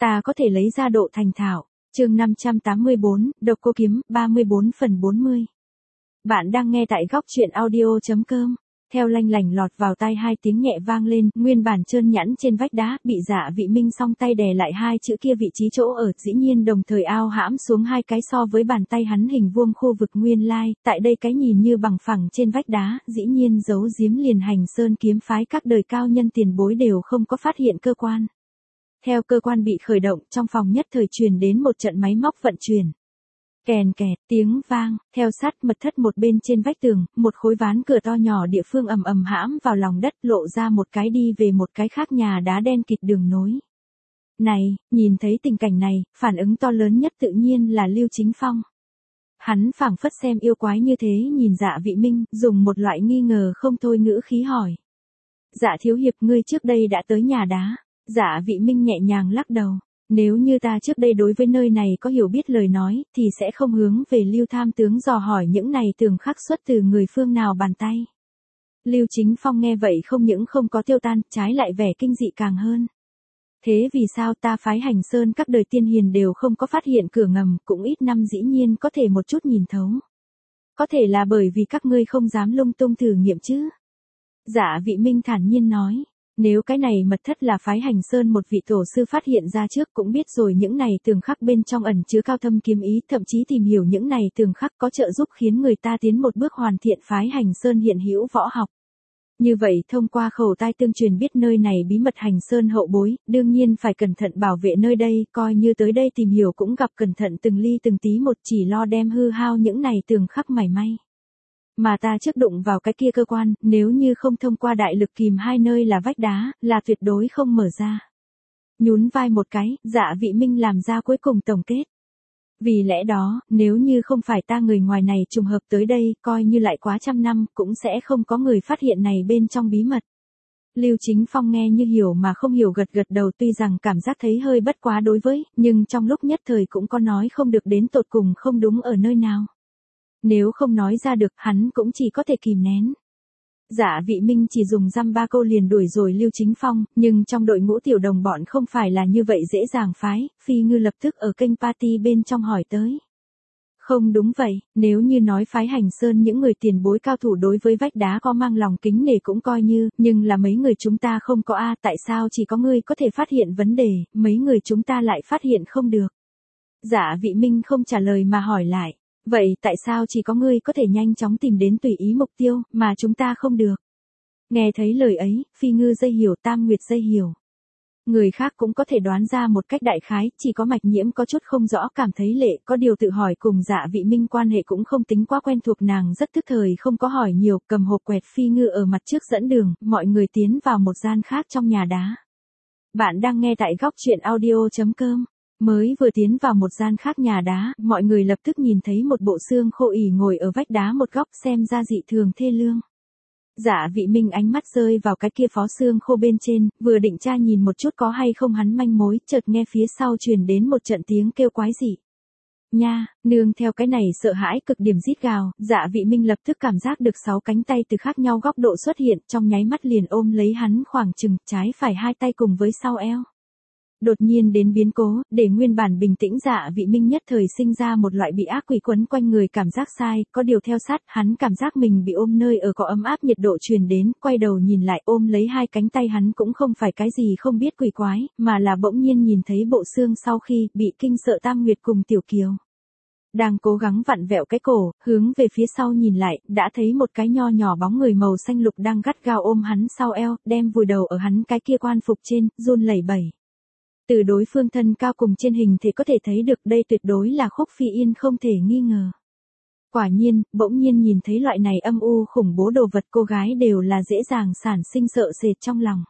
Ta có thể lấy ra độ thành thạo. Chương 584, Độc Cô Kiếm, 34 phần 40. Bạn đang nghe tại góc truyện audio.com. Theo lanh lảnh lọt vào tai hai tiếng nhẹ vang lên, nguyên bản trơn nhẵn trên vách đá, bị Dạ Vị Minh song tay đè lại hai chữ kia vị trí chỗ ở, dĩ nhiên đồng thời ao hãm xuống hai cái so với bàn tay hắn hình vuông khu vực nguyên lai, tại đây cái nhìn như bằng phẳng trên vách đá, dĩ nhiên giấu giếm liền Hành Sơn kiếm phái các đời cao nhân tiền bối đều không có phát hiện cơ quan. Theo cơ quan bị khởi động, trong phòng nhất thời truyền đến một trận máy móc vận chuyển. Kèn kẹt, tiếng vang, theo sát mật thất một bên trên vách tường, một khối ván cửa to nhỏ địa phương ầm ầm hãm vào lòng đất, lộ ra một cái đi về một cái khác nhà đá đen kịt đường nối. Này, nhìn thấy tình cảnh này, phản ứng to lớn nhất tự nhiên là Lưu Chính Phong. Hắn phảng phất xem yêu quái như thế nhìn Dạ Vị Minh, dùng một loại nghi ngờ không thôi ngữ khí hỏi. Dạ thiếu hiệp, ngươi trước đây đã tới nhà đá. Dạ Vị Minh nhẹ nhàng lắc đầu. Nếu như ta trước đây đối với nơi này có hiểu biết lời nói, thì sẽ không hướng về Lưu Tham tướng dò hỏi những này tường khắc xuất từ người phương nào bàn tay. Lưu Chính Phong nghe vậy không những không có tiêu tan, trái lại vẻ kinh dị càng hơn. Thế vì sao ta phái Hành Sơn các đời tiên hiền đều không có phát hiện cửa ngầm, cũng ít năm dĩ nhiên có thể một chút nhìn thấu. Có thể là bởi vì các ngươi không dám lung tung thử nghiệm chứ. Dạ Vị Minh thản nhiên nói. Nếu cái này mật thất là phái Hành Sơn một vị tổ sư phát hiện ra trước cũng biết rồi những này tường khắc bên trong ẩn chứa cao thâm kiếm ý, thậm chí tìm hiểu những này tường khắc có trợ giúp khiến người ta tiến một bước hoàn thiện phái Hành Sơn hiện hữu võ học. Như vậy thông qua khẩu tai tương truyền biết nơi này bí mật Hành Sơn hậu bối, đương nhiên phải cẩn thận bảo vệ nơi đây, coi như tới đây tìm hiểu cũng gặp cẩn thận từng ly từng tí một, chỉ lo đem hư hao những này tường khắc mảy may. Mà ta trước đụng vào cái kia cơ quan, nếu như không thông qua đại lực kìm hai nơi là vách đá, là tuyệt đối không mở ra. Nhún vai một cái, Dạ Vị Minh làm ra cuối cùng tổng kết. Vì lẽ đó, nếu như không phải ta người ngoài này trùng hợp tới đây, coi như lại quá trăm năm, cũng sẽ không có người phát hiện này bên trong bí mật. Lưu Chính Phong nghe như hiểu mà không hiểu gật gật đầu, tuy rằng cảm giác thấy hơi bất quá đối với, nhưng trong lúc nhất thời cũng có nói không được đến tột cùng không đúng ở nơi nào. Nếu không nói ra được, hắn cũng chỉ có thể kìm nén. Dạ Vị Minh chỉ dùng dăm ba câu liền đuổi rồi Lưu Chính Phong, nhưng trong đội ngũ tiểu đồng bọn không phải là như vậy dễ dàng phái, Phi Ngư lập tức ở kênh party bên trong hỏi tới. Không đúng vậy, nếu như nói phái Hành Sơn những người tiền bối cao thủ đối với vách đá có mang lòng kính nể cũng coi như, nhưng là mấy người chúng ta không có a, tại sao chỉ có ngươi có thể phát hiện vấn đề, mấy người chúng ta lại phát hiện không được. Dạ Vị Minh không trả lời mà hỏi lại. Vậy tại sao chỉ có ngươi có thể nhanh chóng tìm đến tùy ý mục tiêu, mà chúng ta không được? Nghe thấy lời ấy, Phi Ngư dây hiểu, Tam Nguyệt dây hiểu. Người khác cũng có thể đoán ra một cách đại khái, chỉ có Mạch Nhiễm có chút không rõ cảm thấy lệ, có điều tự hỏi cùng Dạ Vị Minh quan hệ cũng không tính quá quen thuộc, nàng rất tức thời không có hỏi nhiều, cầm hộp quẹt Phi Ngư ở mặt trước dẫn đường, mọi người tiến vào một gian khác trong nhà đá. Bạn đang nghe tại góc truyện audio.com. Mới vừa tiến vào một gian khác nhà đá, mọi người lập tức nhìn thấy một bộ xương khô ỉ ngồi ở vách đá một góc, xem ra dị thường thê lương. Dạ Vị Minh ánh mắt rơi vào cái kia phó xương khô bên trên, vừa định tra nhìn một chút có hay không hắn manh mối, chợt nghe phía sau truyền đến một trận tiếng kêu quái dị. Nha, nương theo cái này sợ hãi cực điểm rít gào, Dạ Vị Minh lập tức cảm giác được 6 cánh tay từ khác nhau góc độ xuất hiện, trong nháy mắt liền ôm lấy hắn khoảng chừng, trái phải hai tay cùng với sau eo. Đột nhiên đến biến cố, để nguyên bản bình tĩnh Dạ Vị Minh nhất thời sinh ra một loại bị ác quỷ quấn quanh người cảm giác sai, có điều theo sát, hắn cảm giác mình bị ôm nơi ở có ấm áp nhiệt độ truyền đến, quay đầu nhìn lại ôm lấy hai cánh tay hắn cũng không phải cái gì không biết quỷ quái, mà là bỗng nhiên nhìn thấy bộ xương sau khi bị kinh sợ Tam Nguyệt cùng Tiểu Kiều. Đang cố gắng vặn vẹo cái cổ, hướng về phía sau nhìn lại, đã thấy một cái nho nhỏ bóng người màu xanh lục đang gắt gao ôm hắn sau eo, đem vùi đầu ở hắn cái kia quan phục trên, run lẩy bẩy. Từ đối phương thân cao cùng trên hình thì có thể thấy được đây tuyệt đối là Khúc Phi Yên không thể nghi ngờ. Quả nhiên, bỗng nhiên nhìn thấy loại này âm u khủng bố đồ vật cô gái đều là dễ dàng sản sinh sợ sệt trong lòng.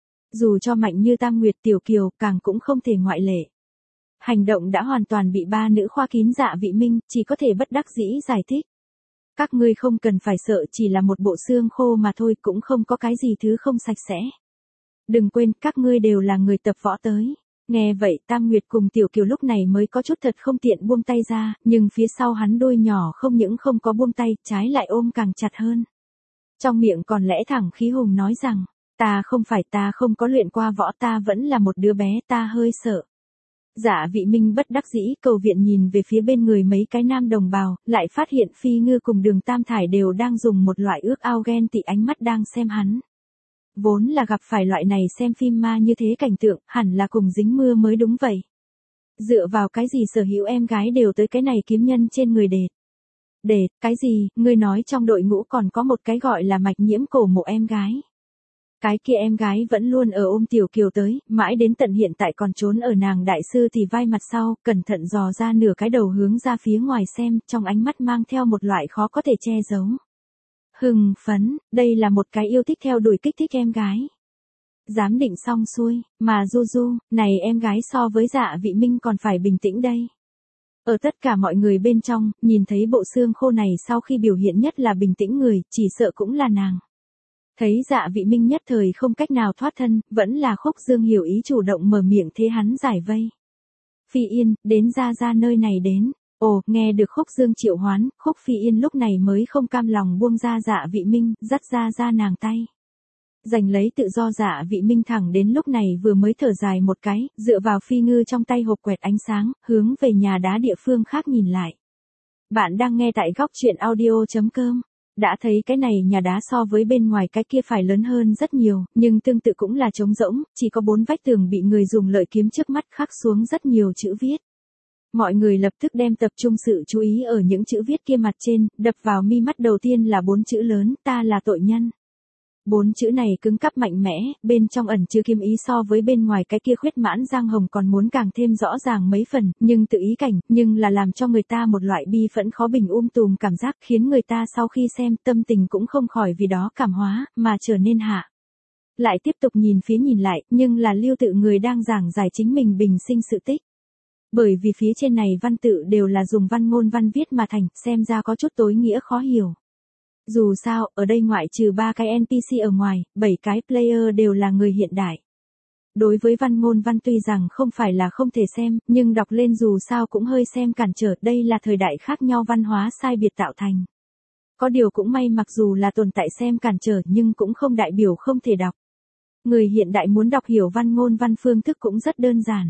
Dù cho mạnh như Tam Nguyệt Tiểu Kiều càng cũng không thể ngoại lệ. Hành động đã hoàn toàn bị ba nữ khoa kín Dạ Vị Minh, chỉ có thể bất đắc dĩ giải thích. Các ngươi không cần phải sợ, chỉ là một bộ xương khô mà thôi, cũng không có cái gì thứ không sạch sẽ. Đừng quên, các ngươi đều là người tập võ tới. Nghe vậy Tam Nguyệt cùng Tiểu Kiều lúc này mới có chút thật không tiện buông tay ra, nhưng phía sau hắn đôi nhỏ không những không có buông tay, trái lại ôm càng chặt hơn. Trong miệng còn lẽ thẳng khí hùng nói rằng, ta không có luyện qua võ, ta vẫn là một đứa bé, ta hơi sợ. Dạ Vị Minh bất đắc dĩ cầu viện nhìn về phía bên người mấy cái nam đồng bào, lại phát hiện Phi Ngư cùng Đường Tam Thải đều đang dùng một loại ước ao ghen tị ánh mắt đang xem hắn. Vốn là gặp phải loại này xem phim ma như thế cảnh tượng, hẳn là cùng dính mưa mới đúng vậy. Dựa vào cái gì sở hữu em gái đều tới cái này kiếm nhân trên người đệt. Đệt, cái gì, ngươi nói trong đội ngũ còn có một cái gọi là Mạch Nhiễm cổ mộ em gái. Cái kia em gái vẫn luôn ở ôm Tiểu Kiều tới, mãi đến tận hiện tại còn trốn ở nàng đại sư thì vai mặt sau, cẩn thận dò ra nửa cái đầu hướng ra phía ngoài xem, trong ánh mắt mang theo một loại khó có thể che giấu. Hưng phấn, đây là một cái yêu thích theo đuổi kích thích em gái. Giám định xong xuôi, mà Du, này em gái so với Dạ Vị Minh còn phải bình tĩnh đây. Ở tất cả mọi người bên trong, nhìn thấy bộ xương khô này sau khi biểu hiện nhất là bình tĩnh người, chỉ sợ cũng là nàng. Thấy Dạ Vị Minh nhất thời không cách nào thoát thân, vẫn là Khúc Dương hiểu ý chủ động mở miệng thế hắn giải vây. Phi Yên, đến ra nơi này đến. Ồ, nghe được Khúc Dương triệu hoán, Khúc Phi Yên lúc này mới không cam lòng buông ra Dạ Vị Minh, dắt ra nàng tay. Giành lấy tự do Dạ Vị Minh thẳng đến lúc này vừa mới thở dài một cái, dựa vào Phi Ngư trong tay hộp quẹt ánh sáng, hướng về nhà đá địa phương khác nhìn lại. Bạn đang nghe tại góc truyện audio.com. Đã thấy cái này nhà đá so với bên ngoài cái kia phải lớn hơn rất nhiều, nhưng tương tự cũng là trống rỗng, chỉ có 4 vách tường bị người dùng lợi kiếm trước mắt khắc xuống rất nhiều chữ viết. Mọi người lập tức đem tập trung sự chú ý ở những chữ viết kia mặt trên, đập vào mi mắt đầu tiên là 4 chữ lớn, ta là tội nhân. 4 chữ này cứng cáp mạnh mẽ, bên trong ẩn chứa kiếm ý so với bên ngoài cái kia khuyết mãn Giang Hồng còn muốn càng thêm rõ ràng mấy phần, nhưng tự ý cảnh, nhưng là làm cho người ta một loại bi phẫn khó bình tùm cảm giác khiến người ta sau khi xem tâm tình cũng không khỏi vì đó cảm hóa, mà trở nên hạ. Lại tiếp tục nhìn phía nhìn lại, nhưng là Lưu Tự người đang giảng giải chính mình bình sinh sự tích. Bởi vì phía trên này văn tự đều là dùng văn ngôn văn viết mà thành, xem ra có chút tối nghĩa khó hiểu. Dù sao, ở đây ngoại trừ 3 cái NPC ở ngoài, 7 cái player đều là người hiện đại. Đối với văn ngôn văn tuy rằng không phải là không thể xem, nhưng đọc lên dù sao cũng hơi xem cản trở, đây là thời đại khác nhau văn hóa sai biệt tạo thành. Có điều cũng may mặc dù là tồn tại xem cản trở nhưng cũng không đại biểu không thể đọc. Người hiện đại muốn đọc hiểu văn ngôn văn phương thức cũng rất đơn giản.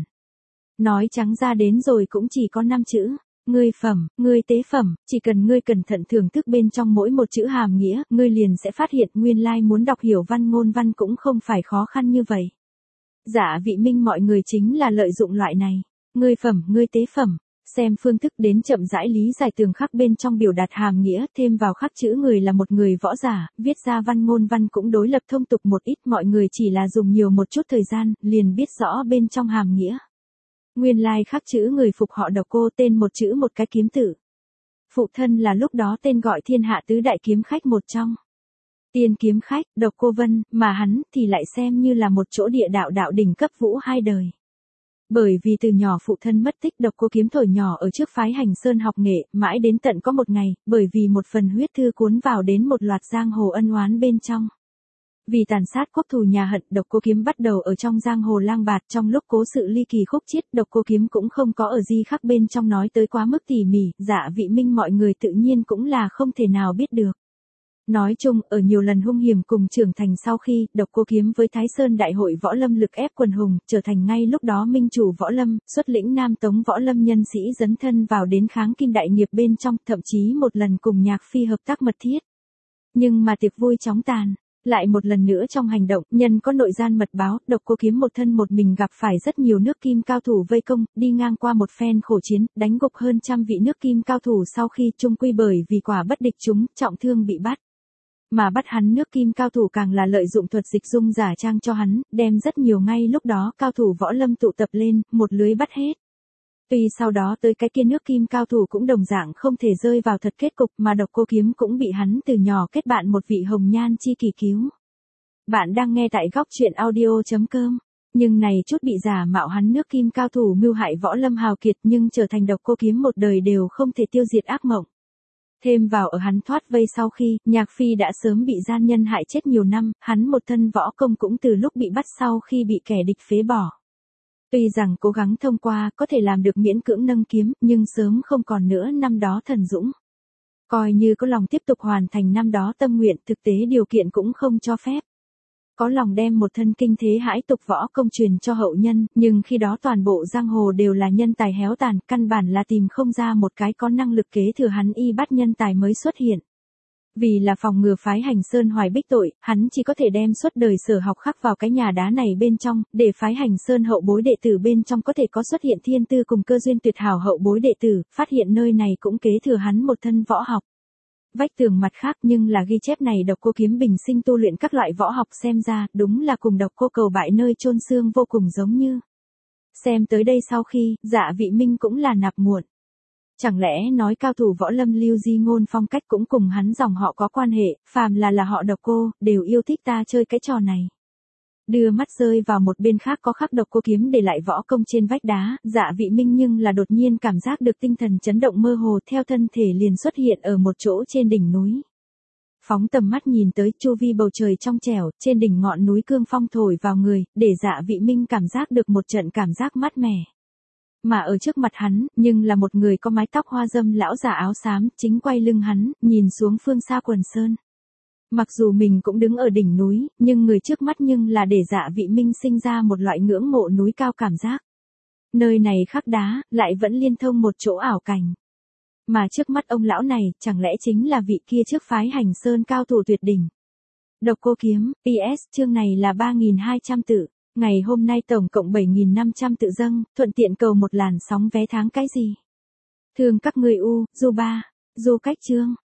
Nói trắng ra đến rồi cũng chỉ có 5 chữ. Ngươi phẩm, ngươi tế phẩm, chỉ cần ngươi cẩn thận thưởng thức bên trong mỗi một chữ hàm nghĩa, ngươi liền sẽ phát hiện nguyên lai muốn đọc hiểu văn ngôn văn cũng không phải khó khăn như vậy. Dạ Vị Minh mọi người chính là lợi dụng loại này. Ngươi phẩm, ngươi tế phẩm. Xem phương thức đến chậm rãi lý giải tường khắc bên trong biểu đạt hàm nghĩa, thêm vào khắc chữ người là một người võ giả, viết ra văn ngôn văn cũng đối lập thông tục một ít, mọi người chỉ là dùng nhiều một chút thời gian, liền biết rõ bên trong hàm nghĩa. Nguyên lai khắc chữ người phục họ Độc Cô, tên một chữ một cái kiếm tử. Phụ thân là lúc đó tên gọi thiên hạ tứ đại kiếm khách một trong. Tiên kiếm khách, Độc Cô Vân, mà hắn thì lại xem như là một chỗ địa đạo đỉnh cấp vũ 2 đời. Bởi vì từ nhỏ phụ thân mất tích, Độc Cô Kiếm thổi nhỏ ở trước phái Hành Sơn học nghệ, mãi đến tận có một ngày, bởi vì một phần huyết thư cuốn vào đến một loạt giang hồ ân oán bên trong. Vì tàn sát quốc thù nhà hận, Độc Cô Kiếm bắt đầu ở trong giang hồ lang bạt, trong lúc cố sự ly kỳ khúc chiết, Độc Cô Kiếm cũng không có ở di khắc bên trong nói tới quá mức tỉ mỉ, Dạ Vị Minh mọi người tự nhiên cũng là không thể nào biết được. Nói chung, ở nhiều lần hung hiểm cùng trưởng thành sau khi, Độc Cô Kiếm với Thái Sơn Đại hội võ lâm lực ép quần hùng, trở thành ngay lúc đó minh chủ võ lâm, xuất lĩnh Nam Tống võ lâm nhân sĩ dấn thân vào đến kháng kim đại nghiệp bên trong, thậm chí một lần cùng Nhạc Phi hợp tác mật thiết. Nhưng mà tiệc vui chóng tàn. Lại một lần nữa trong hành động, nhân có nội gian mật báo, Độc Cô Kiếm một thân một mình gặp phải rất nhiều nước kim cao thủ vây công, đi ngang qua một phen khổ chiến, đánh gục hơn trăm vị nước kim cao thủ sau khi chung quy bởi vì quả bất địch chúng, trọng thương bị bắt. Mà bắt hắn nước kim cao thủ càng là lợi dụng thuật dịch dung giả trang cho hắn, đem rất nhiều ngay lúc đó cao thủ võ lâm tụ tập lên, một lưới bắt hết. Tuy sau đó tới cái kia nước kim cao thủ cũng đồng dạng không thể rơi vào thật kết cục, mà Độc Cô Kiếm cũng bị hắn từ nhỏ kết bạn một vị hồng nhan chi kỷ cứu. Bạn đang nghe tại góc truyện audio.com. Nhưng này chút bị giả mạo hắn nước kim cao thủ mưu hại võ lâm hào kiệt nhưng trở thành Độc Cô Kiếm một đời đều không thể tiêu diệt ác mộng. Thêm vào ở hắn thoát vây sau khi, Nhạc Phi đã sớm bị gian nhân hại chết nhiều năm, hắn một thân võ công cũng từ lúc bị bắt sau khi bị kẻ địch phế bỏ. Tuy rằng cố gắng thông qua có thể làm được miễn cưỡng nâng kiếm, nhưng sớm không còn nữa năm đó thần dũng. Coi như có lòng tiếp tục hoàn thành năm đó tâm nguyện, thực tế điều kiện cũng không cho phép. có lòng đem một thân kinh thế hãi tục võ công truyền cho hậu nhân, nhưng khi đó toàn bộ giang hồ đều là nhân tài héo tàn, căn bản là tìm không ra một cái có năng lực kế thừa hắn y bắt nhân tài mới xuất hiện. Vì là phòng ngừa phái Hành Sơn hoài bích tội, hắn chỉ có thể đem suốt đời sở học khắc vào cái nhà đá này bên trong, để phái Hành Sơn hậu bối đệ tử bên trong có thể có xuất hiện thiên tư cùng cơ duyên tuyệt hảo hậu bối đệ tử, phát hiện nơi này cũng kế thừa hắn một thân võ học. Vách tường mặt khác nhưng là ghi chép này độc cô kiếm bình sinh tu luyện các loại võ học, xem ra, đúng là cùng độc cô cầu bại nơi chôn xương vô cùng giống như. Xem tới đây sau khi, Dạ Vị Minh cũng là nạp muộn. Chẳng lẽ nói cao thủ võ lâm Lưu Di Ngôn phong cách cũng cùng hắn dòng họ có quan hệ, phàm là họ độc cô, đều yêu thích ta chơi cái trò này. Đưa mắt rơi vào một bên khác có khắc độc cô kiếm để lại võ công trên vách đá, Dạ Vị Minh nhưng là đột nhiên cảm giác được tinh thần chấn động mơ hồ, theo thân thể liền xuất hiện ở một chỗ trên đỉnh núi. Phóng tầm mắt nhìn tới, chu vi bầu trời trong trẻo, trên đỉnh ngọn núi cương phong thổi vào người, để Dạ Vị Minh cảm giác được một trận cảm giác mát mẻ. Mà ở trước mặt hắn, nhưng là một người có mái tóc hoa dâm lão già áo xám, chính quay lưng hắn, nhìn xuống phương xa quần sơn. Mặc dù mình cũng đứng ở đỉnh núi, nhưng người trước mắt nhưng là để Dạ Vị Minh sinh ra một loại ngưỡng mộ núi cao cảm giác. Nơi này khắc đá, lại vẫn liên thông một chỗ ảo cảnh. Mà trước mắt ông lão này, chẳng lẽ chính là vị kia trước phái Hành Sơn cao thủ tuyệt đỉnh. Độc cô kiếm, PS, chương này là 3.200 tự. Ngày hôm nay tổng cộng 7.500 tự dâng, thuận tiện cầu một làn sóng vé tháng cái gì. Thương các người U, Du Ba, Du Cách Chương.